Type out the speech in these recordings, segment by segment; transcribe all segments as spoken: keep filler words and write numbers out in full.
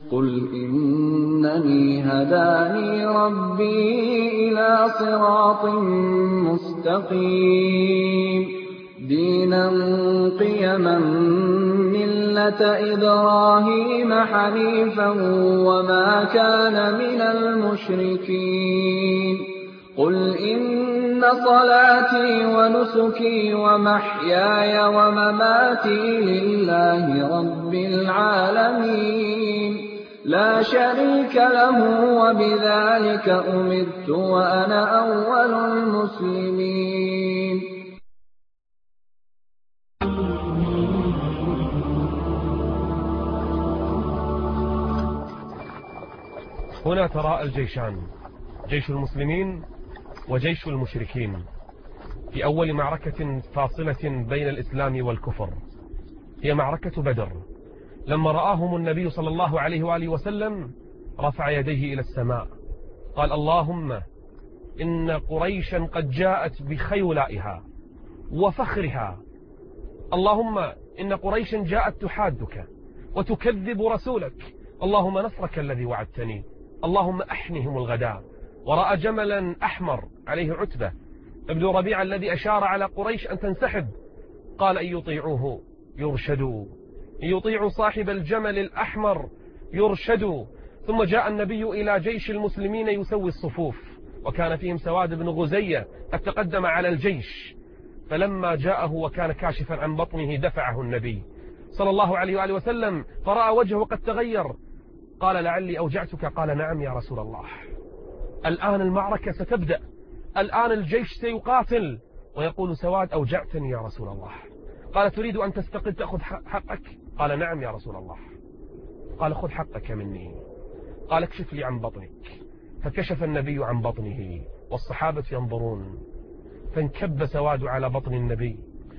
قل إنني هداني ربي إلى صراط مستقيم دينا قيما ملة إبراهيم حنيفا وما كان من المشركين قل إن صلاتي ونسكي ومحياي ومماتي لله رب العالمين لا شريك له وبذلك أمرت وأنا أول المسلمين. هنا تراءى الجيشان، جيش المسلمين وجيش المشركين، في أول معركة فاصلة بين الإسلام والكفر، هي معركة بدر. لما رآهم النبي صلى الله عليه وآله وسلم رفع يديه إلى السماء قال: اللهم إن قريشا قد جاءت بخيولائها وفخرها، اللهم إن قريشا جاءت تحادك وتكذب رسولك، اللهم نصرك الذي وعدتني، اللهم أحنهم الغداء. ورأى جملا أحمر عليه عتبة ابن ربيعة الذي أشار على قريش أن تنسحب، قال: أن يطيعوه يرشدوا، أن يطيعوا صاحب الجمل الأحمر يرشدوا. ثم جاء النبي إلى جيش المسلمين يسوي الصفوف، وكان فيهم سواد بن غزية قد تقدم على الجيش، فلما جاءه وكان كاشفا عن بطنه دفعه النبي صلى الله عليه وآله وسلم، فرأى وجهه قد تغير، قال: لعلي أوجعتك؟ قال: نعم يا رسول الله. الآن المعركة ستبدأ، الآن الجيش سيقاتل. ويقول سواد: أوجعتني يا رسول الله. قال: تريد أن تستقل تأخذ حقك؟ قال: نعم يا رسول الله. قال: خذ حقك مني. قال: اكشف لي عن بطنك. فكشف النبي عن بطنه والصحابة ينظرون، فانكب سواد على بطن النبي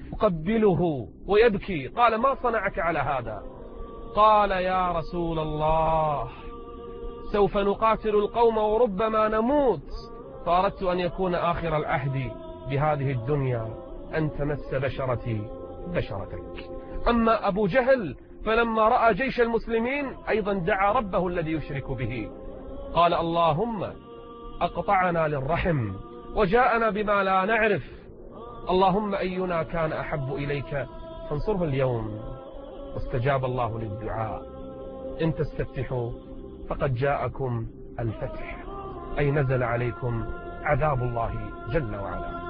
يقبله ويبكي. قال: ما صنعك على هذا؟ قال: يا رسول الله، سوف نقاتل القوم وربما نموت، فأردت أن يكون آخر العهد بهذه الدنيا أن تمس بشرتي بشرتك. أما أبو جهل فلما رأى جيش المسلمين أيضا دعا ربه الذي يشرك به، قال: اللهم أقطعنا للرحم وجاءنا بما لا نعرف، اللهم أينا كان أحب إليك فانصره اليوم. واستجاب الله للدعاء. إن تستفتحوا فقد جاءكم الفتح، أي نزل عليكم عذاب الله جل وعلا.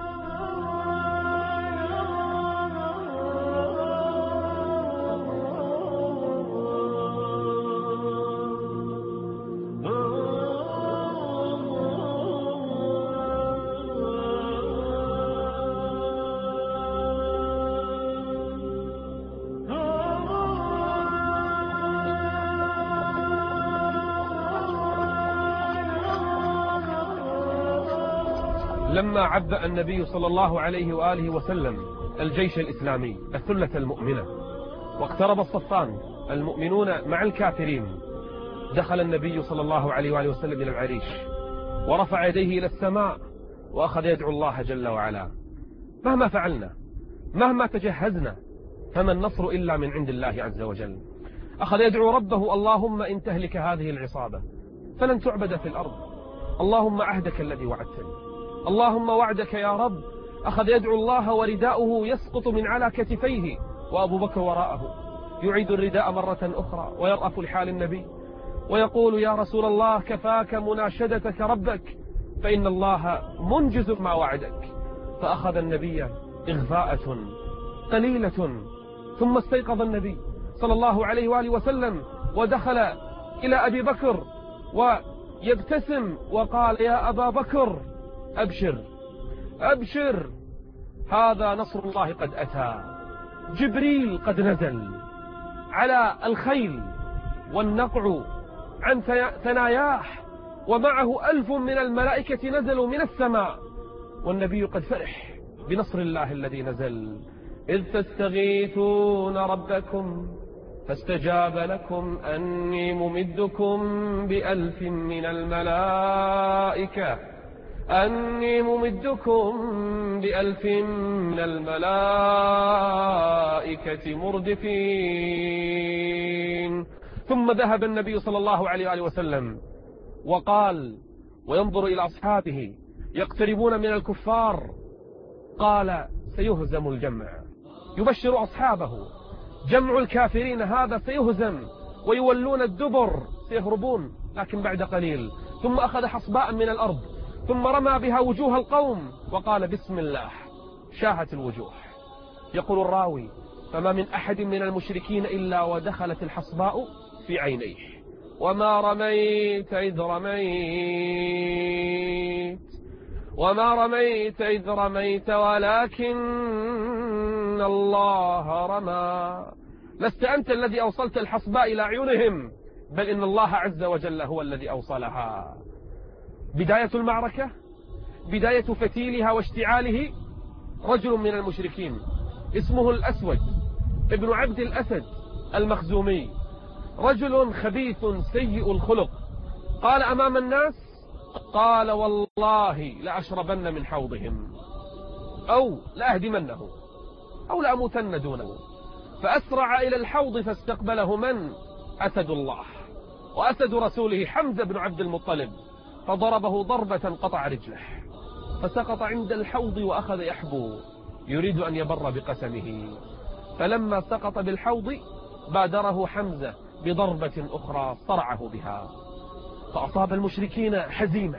لما عبأ النبي صلى الله عليه وآله وسلم الجيش الإسلامي الثلة المؤمنة واقترب الصفان المؤمنون مع الكافرين، دخل النبي صلى الله عليه وآله وسلم إلى العريش ورفع يديه إلى السماء وأخذ يدعو الله جل وعلا: مهما فعلنا، مهما تجهزنا، فما النصر إلا من عند الله عز وجل. أخذ يدعو ربه: اللهم إن تهلك هذه العصابة فلن تعبد في الأرض، اللهم عهدك الذي وعدتني، اللهم وعدك يا رب. أخذ يدعو الله ورداؤه يسقط من على كتفيه، وأبو بكر وراءه يعيد الرداء مرة أخرى ويرأف لحال النبي ويقول: يا رسول الله، كفاك مناشدتك ربك، فإن الله منجز ما وعدك. فأخذ النبي إغفاءة قليلة، ثم استيقظ النبي صلى الله عليه وآله وسلم ودخل إلى أبي بكر ويبتسم وقال: يا أبا بكر، أبشر أبشر، هذا نصر الله قد أتى، جبريل قد نزل على الخيل والنقع عن ثناياه، ومعه ألف من الملائكة نزلوا من السماء، والنبي قد فرح بنصر الله الذي نزل. إذ تستغيثون ربكم فاستجاب لكم أني ممدكم بألف من الملائكة أني ممدكم بألف من الملائكة مردفين ثم ذهب النبي صلى الله عليه وآله وسلم وقال وينظر إلى أصحابه يقتربون من الكفار، قال سيهزم الجمع، يبشر أصحابه جمع الكافرين هذا سيهزم ويولون الدبر، سيهربون. لكن بعد قليل ثم أخذ حصباء من الأرض ثم رمى بها وجوه القوم وقال بسم الله، شاهت الوجوه. يقول الراوي فما من أحد من المشركين إلا ودخلت الحصباء في عينيه. وما رميت إذ رميت وما رميت إذ رميت ولكن الله رمى. لست أنت الذي أوصلت الحصباء إلى عيونهم، بل إن الله عز وجل هو الذي أوصلها. بداية المعركة، بداية فتيلها واشتعاله، رجل من المشركين اسمه الأسود ابن عبد الأسد المخزومي، رجل خبيث سيء الخلق. قال أمام الناس، قال والله لأشربن من حوضهم أو لأهدمنه أو لأموتن دونه. فأسرع إلى الحوض فاستقبله من؟ أسد الله وأسد رسوله حمزة بن عبد المطلب، فضربه ضربة قطع رجله، فسقط عند الحوض وأخذ يحبو يريد أن يبر بقسمه. فلما سقط بالحوض بادره حمزة بضربة أخرى صرعه بها، فأصاب المشركين حزيمة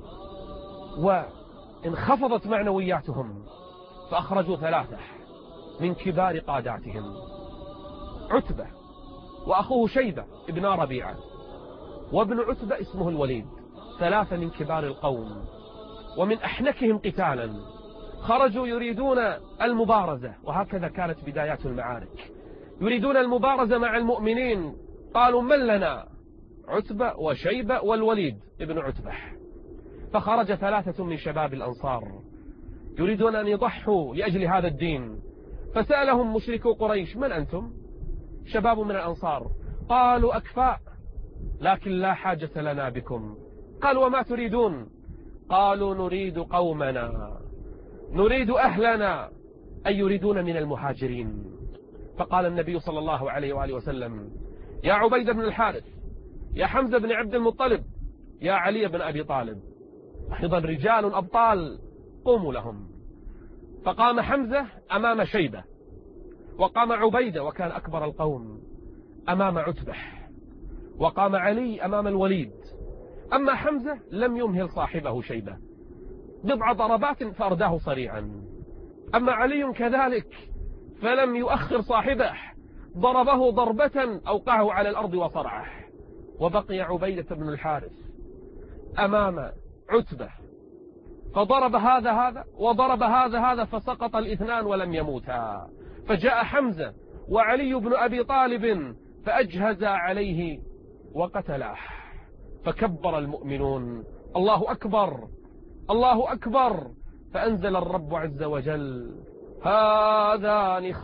وانخفضت معنوياتهم، فأخرجوا ثلاثة من كبار قاداتهم، عتبة وأخوه شيبة ابن ربيعة وابن عتبة اسمه الوليد، ثلاثة من كبار القوم ومن أحنكهم قتالا، خرجوا يريدون المبارزة. وهكذا كانت بدايات المعارك، يريدون المبارزة مع المؤمنين. قالوا من لنا؟ عتبة وشيبة والوليد ابن عتبة. فخرج ثلاثة من شباب الأنصار يريدون أن يضحوا لأجل هذا الدين، فسألهم مشركو قريش من أنتم؟ شباب من الأنصار. قالوا أكفاء لكن لا حاجة لنا بكم. قالوا وما تريدون؟ قالوا نريد قومنا، نريد أهلنا، أي يريدون من المهاجرين. فقال النبي صلى الله عليه وآله وسلم يا عبيد بن الحارث، يا حمزة بن عبد المطلب، يا علي بن أبي طالب، أيضا رجال أبطال، قوموا لهم. فقام حمزة أمام شيبة، وقام عبيدة وكان أكبر القوم أمام عتبة، وقام علي أمام الوليد. أما حمزة لم يمهل صاحبه شيبة، بضع ضربات فأرداه صريعا. أما علي كذلك فلم يؤخر صاحبه، ضربه ضربة أوقعه على الأرض وصرعه. وبقي عبيدة بن الحارث أمام عتبة، فضرب هذا هذا وضرب هذا هذا فسقط الاثنان ولم يموتا. فجاء حمزة وعلي بن أبي طالب فأجهز عليه وقتله. فكبر المؤمنون الله أكبر الله أكبر، فأنزل الرب عز وجل هذان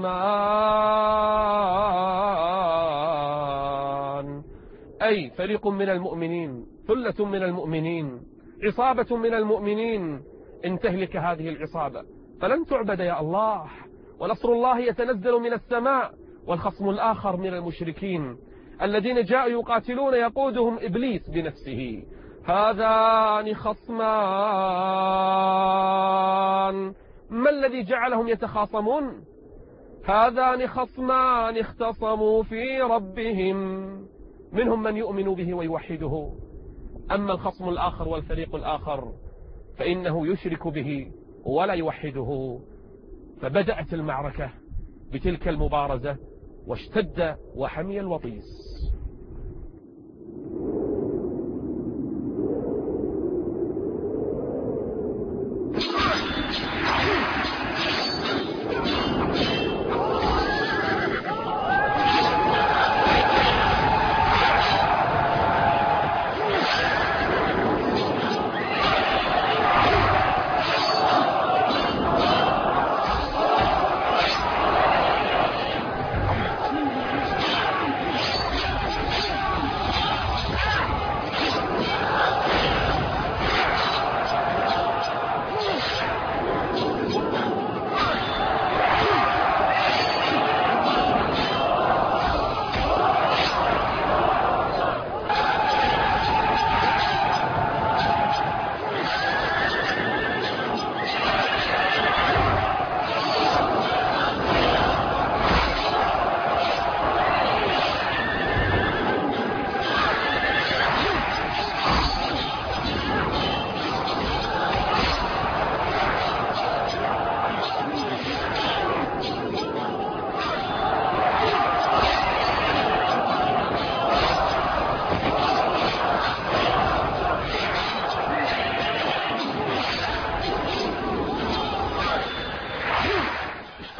خصمان، أي فريق من المؤمنين، ثلة من المؤمنين، عصابة من المؤمنين، إن تهلك هذه العصابة فلن تعبد يا الله، ونصر الله يتنزل من السماء. والخصم الآخر من المشركين الذين جاءوا يقاتلون يقودهم إبليس بنفسه. هذان خصمان، ما الذي جعلهم يتخاصمون؟ هذان خصمان اختصموا في ربهم، منهم من يؤمن به ويوحده، أما الخصم الآخر والفريق الآخر فإنه يشرك به ولا يوحده. فبدأت المعركة بتلك المبارزة، واشتد وحمي الوطيس.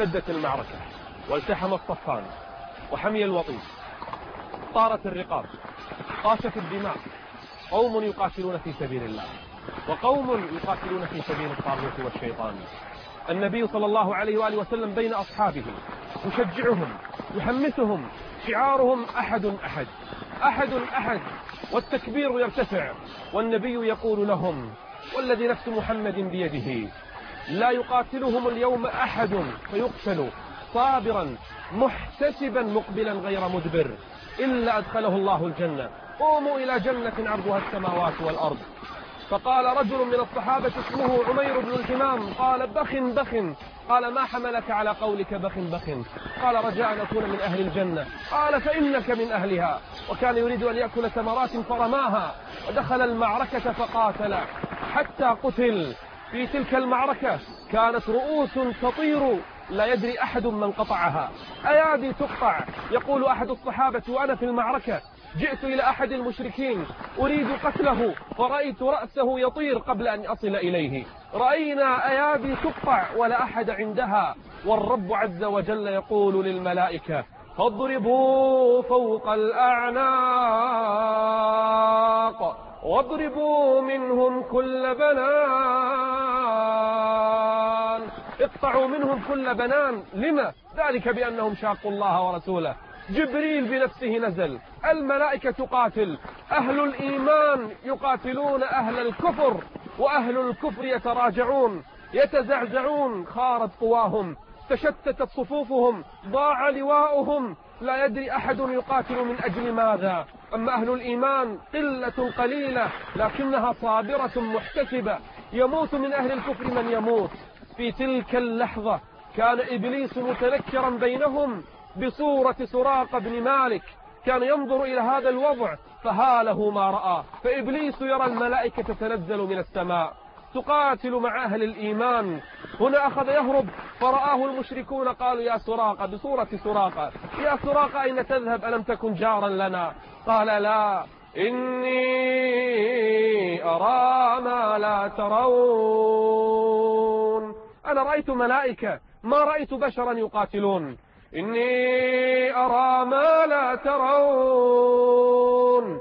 اشتدت المعركة والتحم الصفان وحمي الوطيس، طارت الرقاب، طاشت الدماء، قوم يقاتلون في سبيل الله وقوم يقاتلون في سبيل الطاغوت والشيطان. النبي صلى الله عليه وآله وسلم بين أصحابه يشجعهم يحمسهم، شعارهم أحد أحد أحد أحد، والتكبير يرتفع، والنبي يقول لهم: والذي نفس محمد بيده لا يقاتلهم اليوم أحد فيقتل صابرا محتسبا مقبلا غير مدبر إلا أدخله الله الجنة. قوموا إلى جنة عرضها السماوات والأرض. فقال رجل من الصحابة اسمه عمير بن الحمام قال: بخ بخ. قال: ما حملك على قولك بخ بخ؟ قال: رجاء أن أكون من أهل الجنة. قال: فإنك من أهلها. وكان يريد أن يأكل ثمرات فرماها، ودخل المعركة فقاتل حتى قتل. في تلك المعركة كانت رؤوس تطير لا يدري أحد من قطعها، أيادي تقطع. يقول أحد الصحابة وأنا في المعركة جئت إلى أحد المشركين أريد قتله فرأيت رأسه يطير قبل أن أصل إليه. رأينا أيادي تقطع ولا أحد عندها، والرب عز وجل يقول للملائكة: فاضربوا فوق الأعناق واضربوا منهم كل بنان. اقطعوا منهم كل بنان. لما؟ ذلك بأنهم شاقوا الله ورسوله. جبريل بنفسه نزل، الملائكة تقاتل، أهل الإيمان يقاتلون أهل الكفر، وأهل الكفر يتراجعون يتزعزعون، خارت قواهم، تشتتت صفوفهم، ضاع لواؤهم، لا يدري أحد يقاتل من أجل ماذا. أما أهل الإيمان قلة قليلة لكنها صابرة محتسبة، يموت من أهل الكفر من يموت. في تلك اللحظة كان إبليس متنكرا بينهم بصورة سراقة بن مالك، كان ينظر إلى هذا الوضع فهاله ما رأى. فإبليس يرى الملائكة تتنزل من السماء تقاتل مع أهل الإيمان. هنا أخذ يهرب فرآه المشركون قالوا: يا سراقة، بصورة سراقة: يا سراقة أين تذهب؟ ألم تكن جارا لنا؟ قال: لا، إني أرى ما لا ترون. أنا رأيت ملائكة ما رأيت بشرا يقاتلون. إني أرى ما لا ترون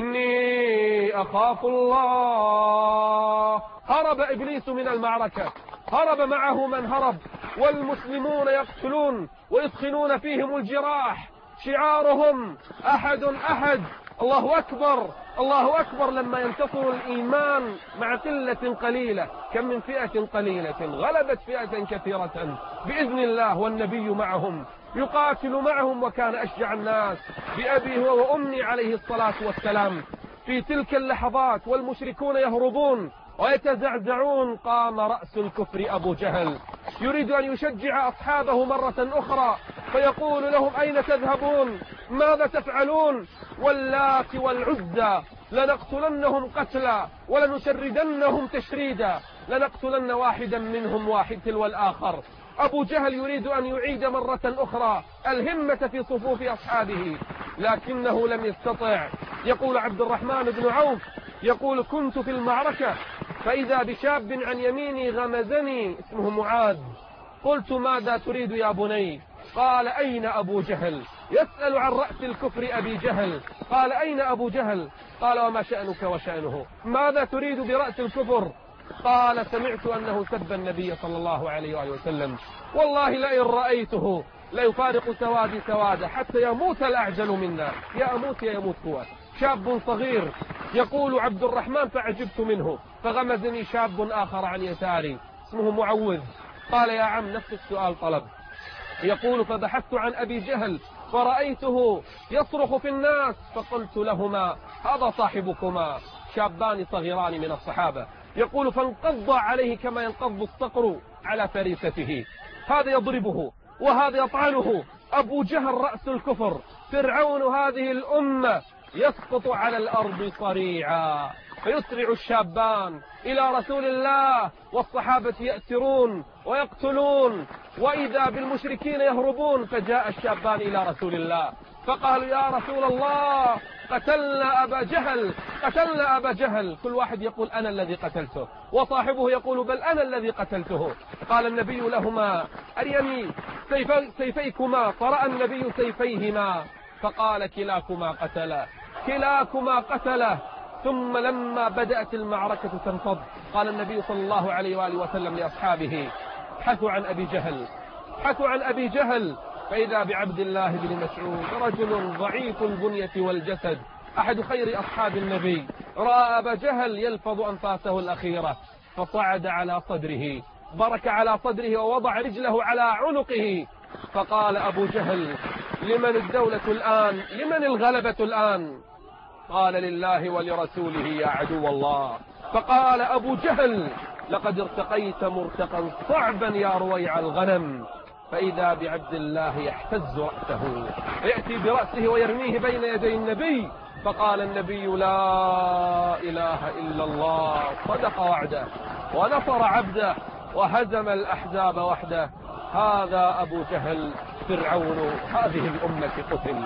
إني أخاف الله. هرب إبليس من المعركة، هرب معه من هرب، والمسلمون يقتلون ويدخلون فيهم الجراح. شعارهم أحد أحد. الله أكبر الله أكبر لما ينتصر الإيمان مع قلة قليلة. كم من فئة قليلة غلبت فئة كثيرة بإذن الله، والنبي معهم يقاتل معهم، وكان أشجع الناس بأبيه وأمي عليه الصلاة والسلام. في تلك اللحظات والمشركون يهربون ويتزعزعون، قام رأس الكفر أبو جهل يريد أن يشجع أصحابه مرة أخرى، فيقول لهم: أين تذهبون؟ ماذا تفعلون؟ واللات والعزى لنقتلنهم قتلا ولنشردنهم تشريدا، لنقتلن واحدا منهم واحد تلو الآخر. أبو جهل يريد أن يعيد مرة أخرى الهمة في صفوف أصحابه لكنه لم يستطع. يقول عبد الرحمن بن عوف يقول: كنت في المعركة فإذا بشاب عن يميني غمزني اسمه معاذ، قلت: ماذا تريد يا بني؟ قال: أين أبو جهل؟ يسأل عن رأس الكفر أبي جهل. قال: أين أبو جهل؟ قال: وما شأنك وشأنه؟ ماذا تريد برأس الكفر؟ قال: سمعت أنه سب النبي صلى الله عليه وآله وسلم، والله لئن رأيته ليفارق سوادي سواده حتى يموت الأعجل منا. يا أموت يا يموت هو. شاب صغير. يقول عبد الرحمن: فعجبت منه فغمزني شاب آخر عن يساري اسمه معوذ. قال: يا عم، نفس السؤال طلب. يقول: فبحثت عن أبي جهل فرأيته يصرخ في الناس فقلت لهما: هذا صاحبكما. شابان صغيران من الصحابة. يقول: فانقض عليه كما ينقض الصقر على فريسته، هذا يضربه وهذا يطعنه. أبو جهل رأس الكفر، فرعون هذه الأمة، يسقط على الأرض صريعا. فيسرع الشابان إلى رسول الله والصحابة يأسرون ويقتلون، وإذا بالمشركين يهربون. فجاء الشابان إلى رسول الله فقالوا: يا رسول الله، قتلنا أبا جهل قتلنا أبا جهل. كل واحد يقول: أنا الذي قتلته، وصاحبه يقول: بل أنا الذي قتلته. قال النبي لهما: أريني سيفي سيفيكما، فرأى النبي سيفيهما فقال كلاكما قتله، كلاكما قتله. ثم لما بدأت المعركة تنفض قال النبي صلى الله عليه وآله وسلم لأصحابه: ابحثوا عن أبي جهل، ابحثوا عن أبي جهل. فإذا بعبد الله بن مسعود رجل ضعيف البنية والجسد، أحد خير أصحاب النبي، رأى أبا جهل يلفظ أنفاسه الأخيرة فصعد على صدره، برك على صدره ووضع رجله على عنقه. فقال أبو جهل: لمن الدولة الآن؟ لمن الغلبة الآن؟ قال: لله ولرسوله يا عدو الله. فقال أبو جهل: لقد ارتقيت مرتقا صعبا يا رويع الغنم. فإذا بعبد الله يحتز رأسه، يأتي برأسه ويرميه بين يدي النبي. فقال النبي: لا إله إلا الله، صدق وعده ونصر عبده وهزم الأحزاب وحده. هذا أبو جهل فرعون هذه الأمة قتل.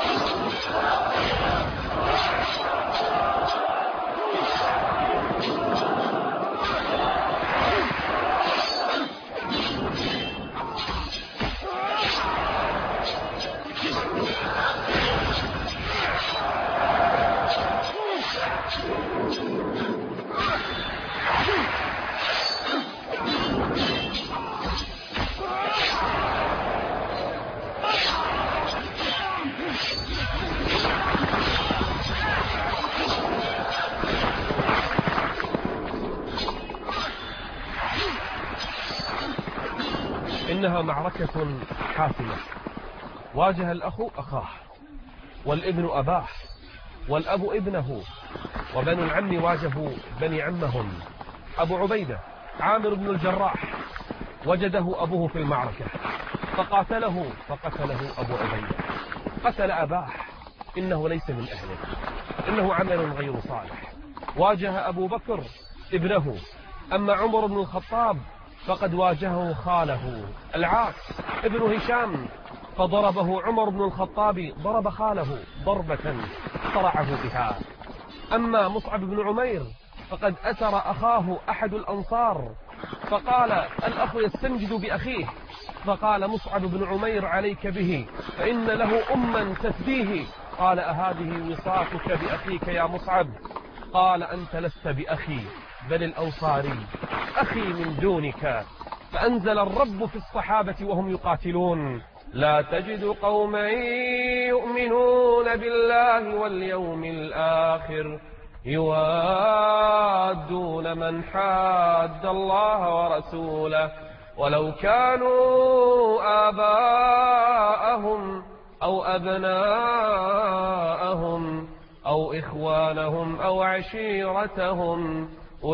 إنها معركة حاسمة، واجه الأخ أخاه، والابن أباه، والأب ابنه، وبنو العم واجهوا بني عمهم. أبو عبيدة عامر بن الجراح وجده أبوه في المعركة فقاتله فقتله أبو عبيدة، قتل أباه، إنه ليس من أهله، إنه عمل غير صالح. واجه أبو بكر ابنه. أما عمر بن الخطاب فقد واجهه خاله العاص ابن هشام فضربه عمر بن الخطاب، ضرب خاله ضربة صرعه بها. أما مصعب بن عمير فقد أسر أخاه أحد الأنصار فقال الأخ يستنجد بأخيه، فقال مصعب بن عمير: عليك به فإن له أما تفديه. قال: أهذه وصاتك بأخيك يا مصعب؟ قال: أنت لست بأخي بل الأنصاري، أخي من دونك. فأنزل الرب في الصحابة وهم يقاتلون: لا تجد قوما يؤمنون بالله واليوم الآخر يوادون من حاد الله ورسوله ولو كانوا آباءهم أو أبناءهم أو إخوانهم أو عشيرتهم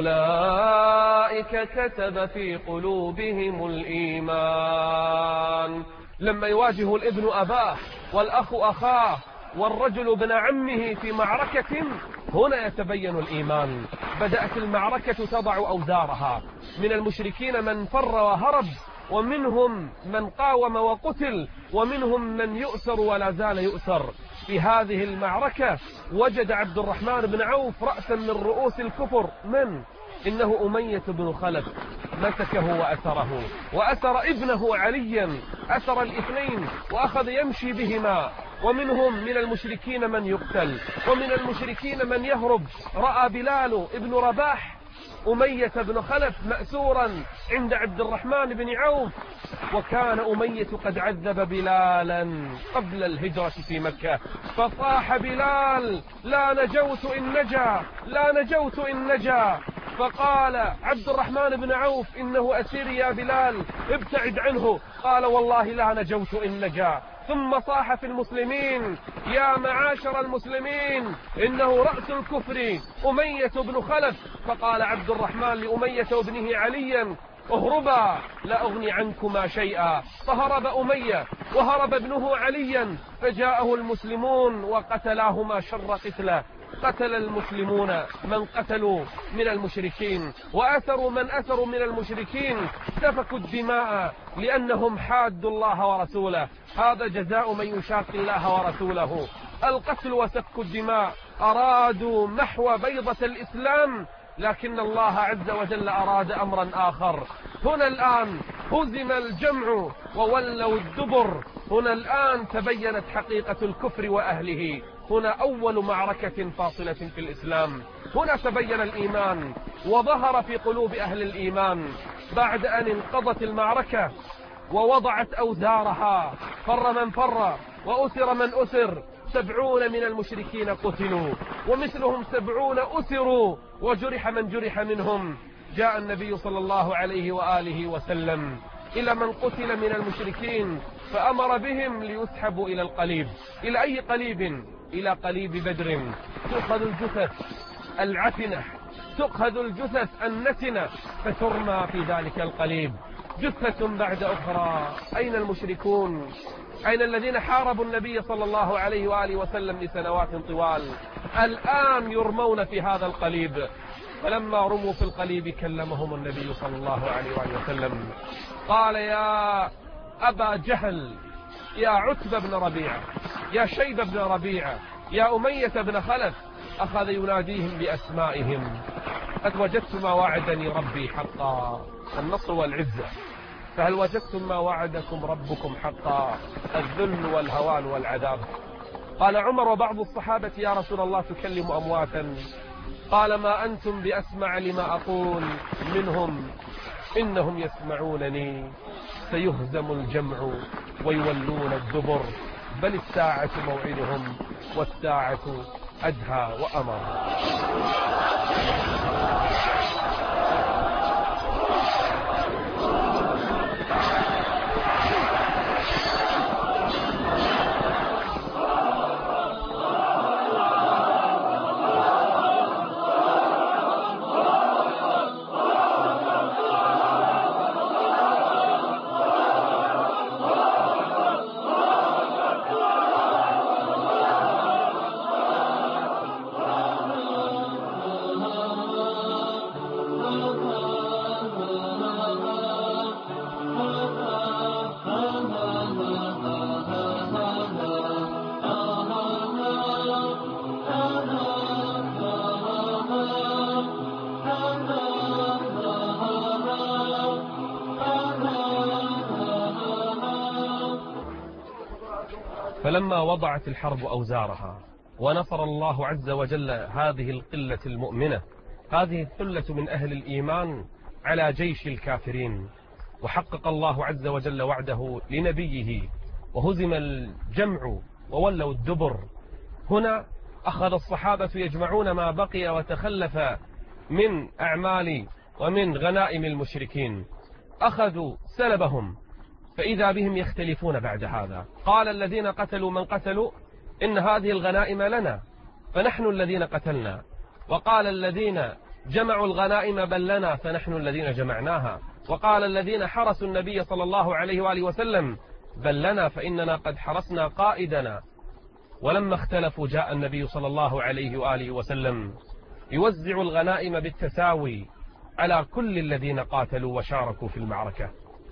أولئك كتب في قلوبهم الإيمان. لما يواجه الابن أباه والأخ أخاه والرجل ابن عمه في معركة، هنا يتبين الإيمان. بدأت المعركة تضع أوزارها، من المشركين من فر وهرب، ومنهم من قاوم وقتل، ومنهم من يؤسر ولا زال يؤسر. في هذه المعركة وجد عبد الرحمن بن عوف رأسا من رؤوس الكفر، من؟ إنه أمية بن خلف، مسكه وأسره، وأسر ابنه عليا، أسر الاثنين وأخذ يمشي بهما. ومنهم من المشركين من يقتل، ومن المشركين من يهرب. رأى بلال ابن رباح أمية بن خلف مأسورا عند عبد الرحمن بن عوف، وكان أمية قد عذب بلالا قبل الهجرة في مكة، فصاح بلال: لا نجوت إن نجا، لا نجوت إن نجا. فقال عبد الرحمن بن عوف: إنه أسير يا بلال، ابتعد عنه. قال: والله لا نجوت إن نجا. ثم صاح في المسلمين: يا معاشر المسلمين، إنه رأس الكفر أمية بن خلف. فقال عبد الرحمن لأمية وابنه عليا: اهربا لا أغني عنكما شيئا. فهرب أمية وهرب ابنه عليا، فجاءه المسلمون وقتلاهما شر قتله. قتل المسلمون من قتلوا من المشركين، وأثروا من أثروا من المشركين، سفكوا الدماء لأنهم حادوا الله ورسوله. هذا جزاء من يشاق الله ورسوله، القتل وسفك الدماء. أرادوا محو بيضة الإسلام، لكن الله عز وجل أراد أمرا آخر. هنا الآن هزم الجمع وولوا الدبر. هنا الآن تبينت حقيقة الكفر وأهله. هنا أول معركة فاصلة في الإسلام. هنا تبين الإيمان وظهر في قلوب أهل الإيمان بعد أن انقضت المعركة ووضعت أوزارها. فر من فر وأسر من أسر. سبعون من المشركين قتلوا ومثلهم سبعون أسروا وجرح من جرح منهم. جاء النبي صلى الله عليه وآله وسلم إلى من قتل من المشركين فأمر بهم ليسحبوا إلى القليب. إلى أي قليب؟ إلى قليب بدر. تؤخذ الجثث العفنة، تؤخذ الجثث النتنة فترمى في ذلك القليب جثة بعد أخرى. أين المشركون؟ أين الذين حاربوا النبي صلى الله عليه وآله وسلم لسنوات طوال؟ الآن يرمون في هذا القليب. فلما رموا في القليب كلمهم النبي صلى الله عليه وآله وسلم قال: يا أبا جهل، يا عتبة بن ربيعة، يا شيبة بن ربيعة، يا أمية بن خلف. أخذ يناديهم بأسمائهم: قد وجدت ما وعدني ربي حقا، النصر والعزة، فهل وجدتم ما وعدكم ربكم حقا، الذل والهوان والعذاب؟ قال عمر وبعض الصحابة: يا رسول الله تكلم أمواتا. قال: ما أنتم بأسمع لما أقول منهم، إنهم يسمعونني. سيهزم الجمع ويولون الدبر، بل الساعة موعدهم والساعة أدهى وأمر. فلما وضعت الحرب أوزارها ونصر الله عز وجل هذه القلة المؤمنة، هذه الثلة من أهل الإيمان على جيش الكافرين، وحقق الله عز وجل وعده لنبيه وهزم الجمع وولوا الدبر، هنا أخذ الصحابة يجمعون ما بقي وتخلف من أعمال ومن غنائم المشركين. أخذوا سلبهم، فإذا بهم يختلفون بعد هذا. قال الذين قتلوا من قتلوا إن هذه الغنائم لنا فنحن الذين قتلنا، وقال الذين جمعوا الغنائم بل لنا فنحن الذين جمعناها، وقال الذين حرسوا النبي صلى الله عليه وآله وسلم بل لنا فإننا قد حرسنا قائدنا. ولما اختلفوا جاء النبي صلى الله عليه وآله وسلم يوزع الغنائم بالتساوي على كل الذين قاتلوا وشاركوا في المعركة.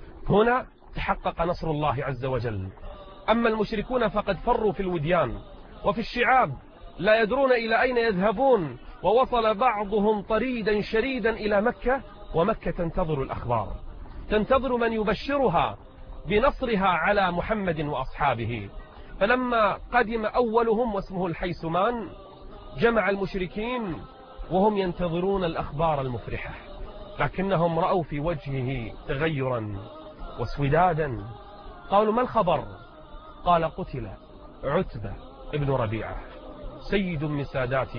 هنا تحقق نصر الله عز وجل. أما المشركون فقد فروا في الوديان وفي الشعاب لا يدرون إلى أين يذهبون، ووصل بعضهم طريدا شريدا إلى مكة، ومكة تنتظر الأخبار، تنتظر من يبشرها بنصرها على محمد وأصحابه. فلما قدم أولهم واسمه الحيثمان جمع المشركين وهم ينتظرون الأخبار المفرحة، لكنهم رأوا في وجهه تغيرا واسودادا. قالوا: ما الخبر؟ قال: قتل عتبة ابن ربيعة سيد من سادات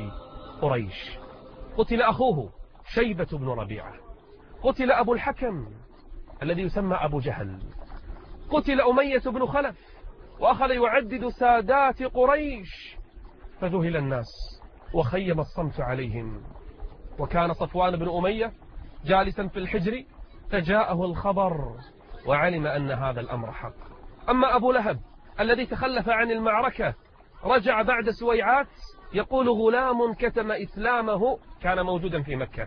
قريش، قتل أخوه شيبة بن ربيعة، قتل أبو الحكم الذي يسمى أبو جهل، قتل أمية بن خلف، وأخذ يعدد سادات قريش. فذهل الناس وخيم الصمت عليهم. وكان صفوان بن أمية جالسا في الحجر فجاءه الخبر وعلم أن هذا الأمر حق. أما أبو لهب الذي تخلف عن المعركة رجع بعد سويعات يقول: غلام كتم إسلامه، كان موجودا في مكة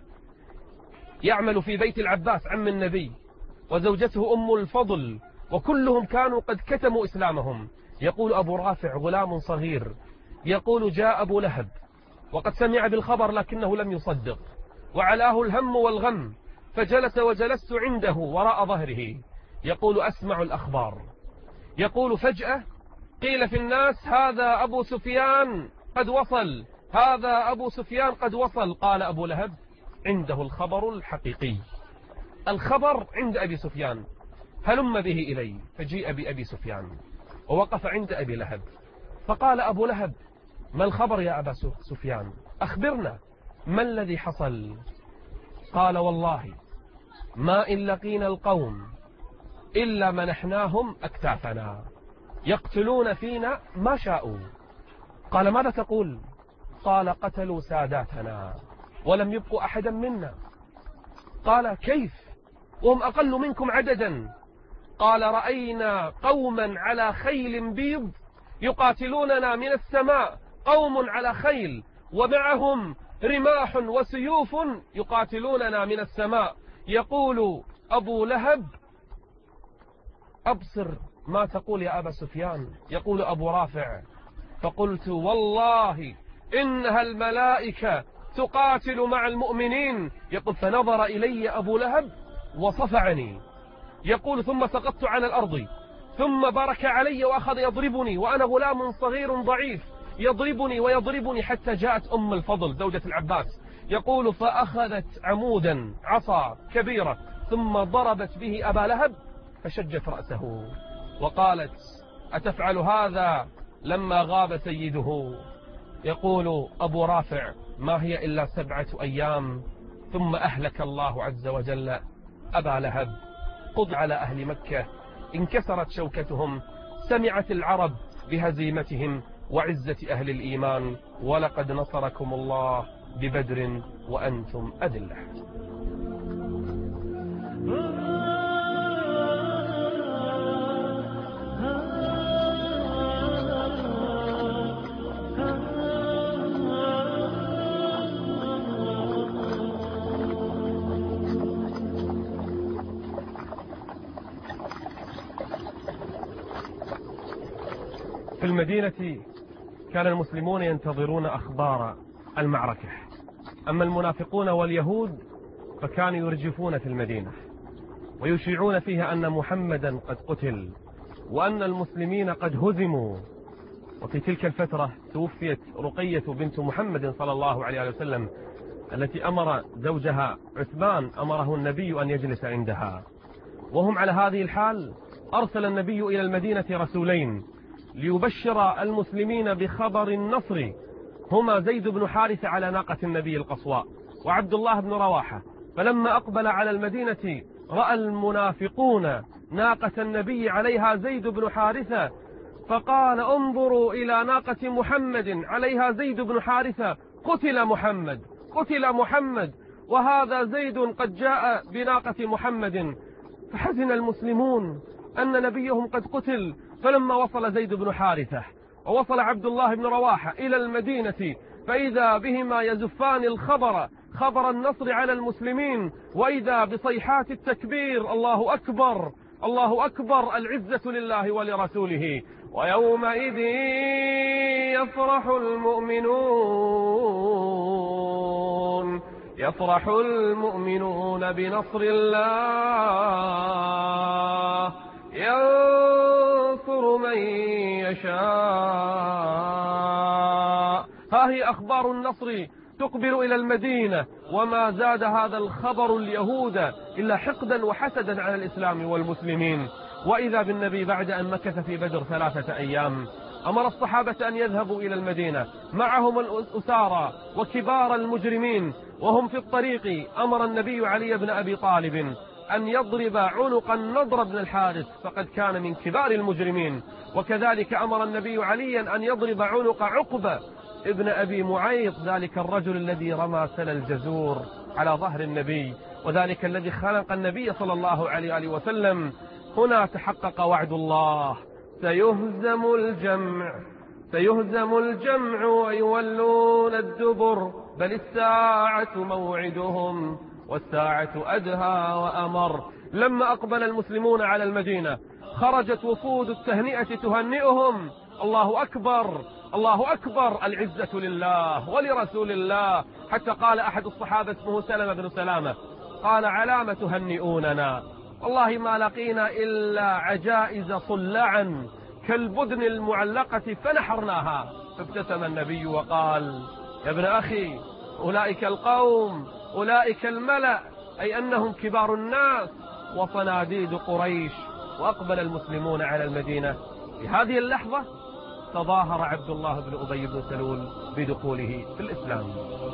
يعمل في بيت العباس عم النبي وزوجته أم الفضل، وكلهم كانوا قد كتموا إسلامهم. يقول أبو رافع غلام صغير يقول: جاء أبو لهب وقد سمع بالخبر لكنه لم يصدق، وعلاه الهم والغم، فجلس وجلست عنده وراء ظهره يقول أسمع الأخبار، يقول فجأة قيل في الناس هذا أبو سفيان قد وصل، هذا أبو سفيان قد وصل. قال أبو لهب عنده الخبر الحقيقي، الخبر عند أبي سفيان، هلم به إلي. فجيء بأبي سفيان ووقف عند أبي لهب، فقال أبو لهب ما الخبر يا أبا سفيان؟ أخبرنا ما الذي حصل؟ قال والله ما إن لقينا القوم إلا منحناهم أكتافنا، يقتلون فينا ما شاءوا. قال ماذا تقول؟ قال قتلوا ساداتنا ولم يبقوا أحدا منا. قال كيف وهم أقل منكم عددا؟ قال رأينا قوما على خيل بيض يقاتلوننا من السماء، قوم على خيل ومعهم رماح وسيوف يقاتلوننا من السماء. يقول أبو لهب أبصر ما تقول يا أبا سفيان. يقول أبو رافع فقلت والله إنها الملائكة تقاتل مع المؤمنين. يقول فنظر إلي أبو لهب وصفعني. يقول ثم سقطت على الأرض، ثم برك علي وأخذ يضربني وأنا غلام صغير ضعيف، يضربني ويضربني حتى جاءت أم الفضل زوجة العباس. يقول فأخذت عمودا عصا كبيرة ثم ضربت به أبا لهب فشجت رأسه وقالت أتفعل هذا لما غاب سيده؟ يقول أبو رافع ما هي إلا سبعة أيام ثم أهلك الله عز وجل أبا لهب. قض على أهل مكة، انكسرت شوكتهم، سمعت العرب بهزيمتهم وعزة أهل الإيمان، ولقد نصركم الله ببدر وأنتم أذلة. في المدينة كان المسلمون ينتظرون أخبار المعركة، أما المنافقون واليهود فكانوا يرجفون في المدينة ويشيعون فيها أن محمدا قد قتل وأن المسلمين قد هزموا. وفي تلك الفترة توفيت رقية بنت محمد صلى الله عليه وسلم التي أمر زوجها عثمان أمره النبي أن يجلس عندها. وهم على هذه الحال أرسل النبي إلى المدينة رسولين ليبشر المسلمين بخبر النصر، هما زيد بن حارثة على ناقة النبي القصواء وعبد الله بن رواحة. فلما أقبل على المدينة رأى المنافقون ناقة النبي عليها زيد بن حارثة، فقال انظروا إلى ناقة محمد عليها زيد بن حارثة، قتل محمد قتل محمد وهذا زيد قد جاء بناقة محمد. فحزن المسلمون أن نبيهم قد قتل. فلما وصل زيد بن حارثة ووصل عبد الله بن رواحة إلى المدينة فإذا بهما يزفان الخبر، خبر النصر على المسلمين، وإذا بصيحات التكبير الله أكبر الله أكبر، العزة لله ولرسوله. ويومئذ يفرح المؤمنون يفرح المؤمنون بنصر الله ينصر من يشاء. ها هي أخبار النصر تقبل إلى المدينة، وما زاد هذا الخبر اليهود إلا حقدا وحسدا على الإسلام والمسلمين. وإذا بالنبي بعد أن مكث في بدر ثلاثة أيام أمر الصحابة أن يذهبوا إلى المدينة معهم الأسارى وكبار المجرمين، وهم في الطريق أمر النبي علي بن أبي طالب أن يضرب عنق النضر بن الحارث فقد كان من كبار المجرمين، وكذلك أمر النبي عليا أن يضرب عنق عقبة ابن أبي معيط، ذلك الرجل الذي رمى سل الجزور على ظهر النبي، وذلك الذي خلق النبي صلى الله عليه وسلم. هنا تحقق وعد الله، سيهزم الجمع سيهزم الجمع ويولون الدبر، بل الساعة موعدهم والساعة أدهى وأمر. لما أقبل المسلمون على المدينة خرجت وفود التهنئة تهنئهم، الله أكبر الله أكبر، العزة لله ولرسول الله. حتى قال أحد الصحابة اسمه سلمة بن سلامة قال علام تهنئوننا؟ والله ما لقينا إلا عجائز صلعا كالبدن المعلقة فنحرناها. فابتسم النبي وقال: يا ابن أخي، أولئك القوم، أولئك الملأ، أي أنهم كبار الناس وصناديد قريش. وأقبل المسلمون على المدينة. في هذه اللحظة تظاهر عبد الله بن أبي بن سلول بدخوله في الإسلام.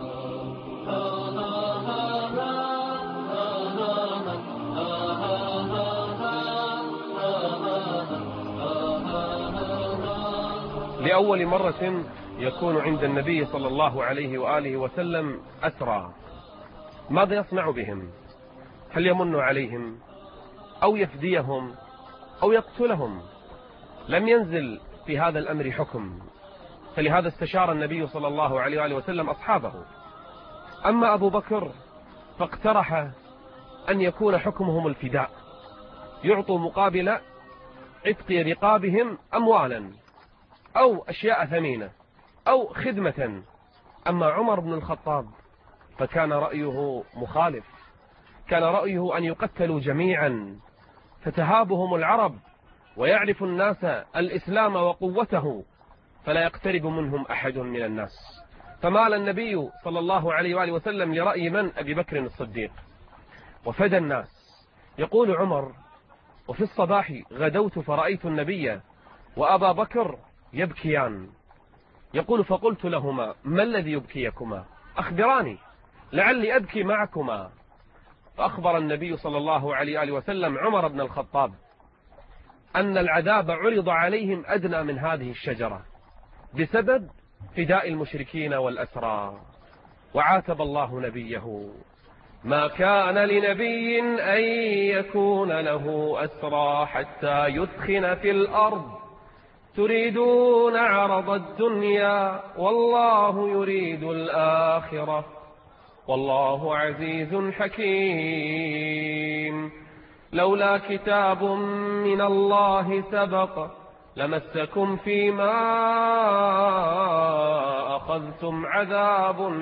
لأول مرة يكون عند النبي صلى الله عليه وآله وسلم أسرى. ماذا يصنع بهم؟ هل يمن عليهم أو يفديهم أو يقتلهم؟ لم ينزل في هذا الأمر حكم، فلهذا استشار النبي صلى الله عليه وآله وسلم أصحابه. أما أبو بكر فاقترح أن يكون حكمهم الفداء، يعطوا مقابل عتق رقابهم أموالا أو أشياء ثمينة أو خدمة. أما عمر بن الخطاب فكان رأيه مخالف، كان رأيه أن يقتلوا جميعا، فتهابهم العرب ويعرف الناس الإسلام وقوته، فلا يقترب منهم أحد من الناس. فمال النبي صلى الله عليه وآله وسلم لرأي من؟ أبي بكر الصديق، وفدى الناس. يقول عمر: وفي الصباح غدوت فرأيت النبي وأبا بكر يبكيان. يقول: فقلت لهما: ما الذي يبكيكما؟ أخبراني لعلي أبكي معكما. فأخبر النبي صلى الله عليه وآله وسلم عمر بن الخطاب أن العذاب عرض عليهم أدنى من هذه الشجرة بسبب فداء المشركين والأسرى. وعاتب الله نبيه: ما كان لنبي أن يكون له أسرى حتى يثخن في الأرض تريدون عرض الدنيا والله يريد الآخرة والله عزيز حكيم. لولا كتاب من الله سبق لمسكم فيما أخذتم عذاب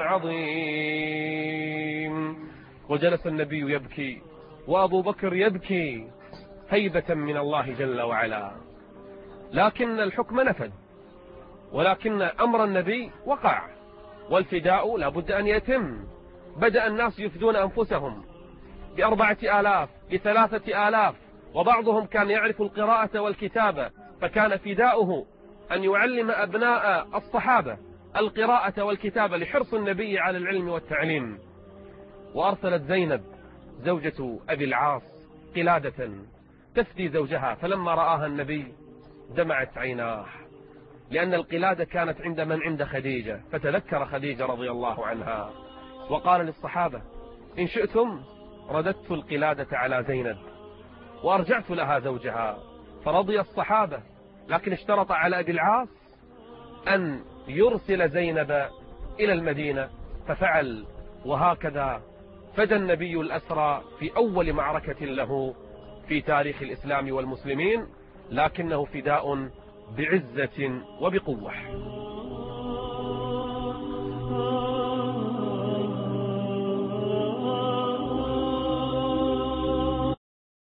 عظيم. وجلس النبي يبكي وأبو بكر يبكي هيبة من الله جل وعلا. لكن الحكم نفذ، ولكن أمر النبي وقع، والفداء لابد أن يتم. بدأ الناس يفدون أنفسهم بأربعة آلاف بثلاثة آلاف، وبعضهم كان يعرف القراءة والكتابة، فكان فداؤه أن يعلم أبناء الصحابة القراءة والكتابة لحرص النبي على العلم والتعليم. وأرسلت زينب زوجة أبي العاص قلادة تفدي زوجها، فلما رآها النبي دمعت عيناه، لأن القلادة كانت عند من؟ عند خديجة، فتذكر خديجة رضي الله عنها وقال للصحابة: إن شئتم رددت القلادة على زينب وأرجعت لها زوجها. فرضي الصحابة، لكن اشترط على أبي العاص أن يرسل زينب إلى المدينة، ففعل. وهكذا فدى النبي الأسرى في أول معركة له في تاريخ الإسلام والمسلمين، لكنه فداء بعزة وبقوة.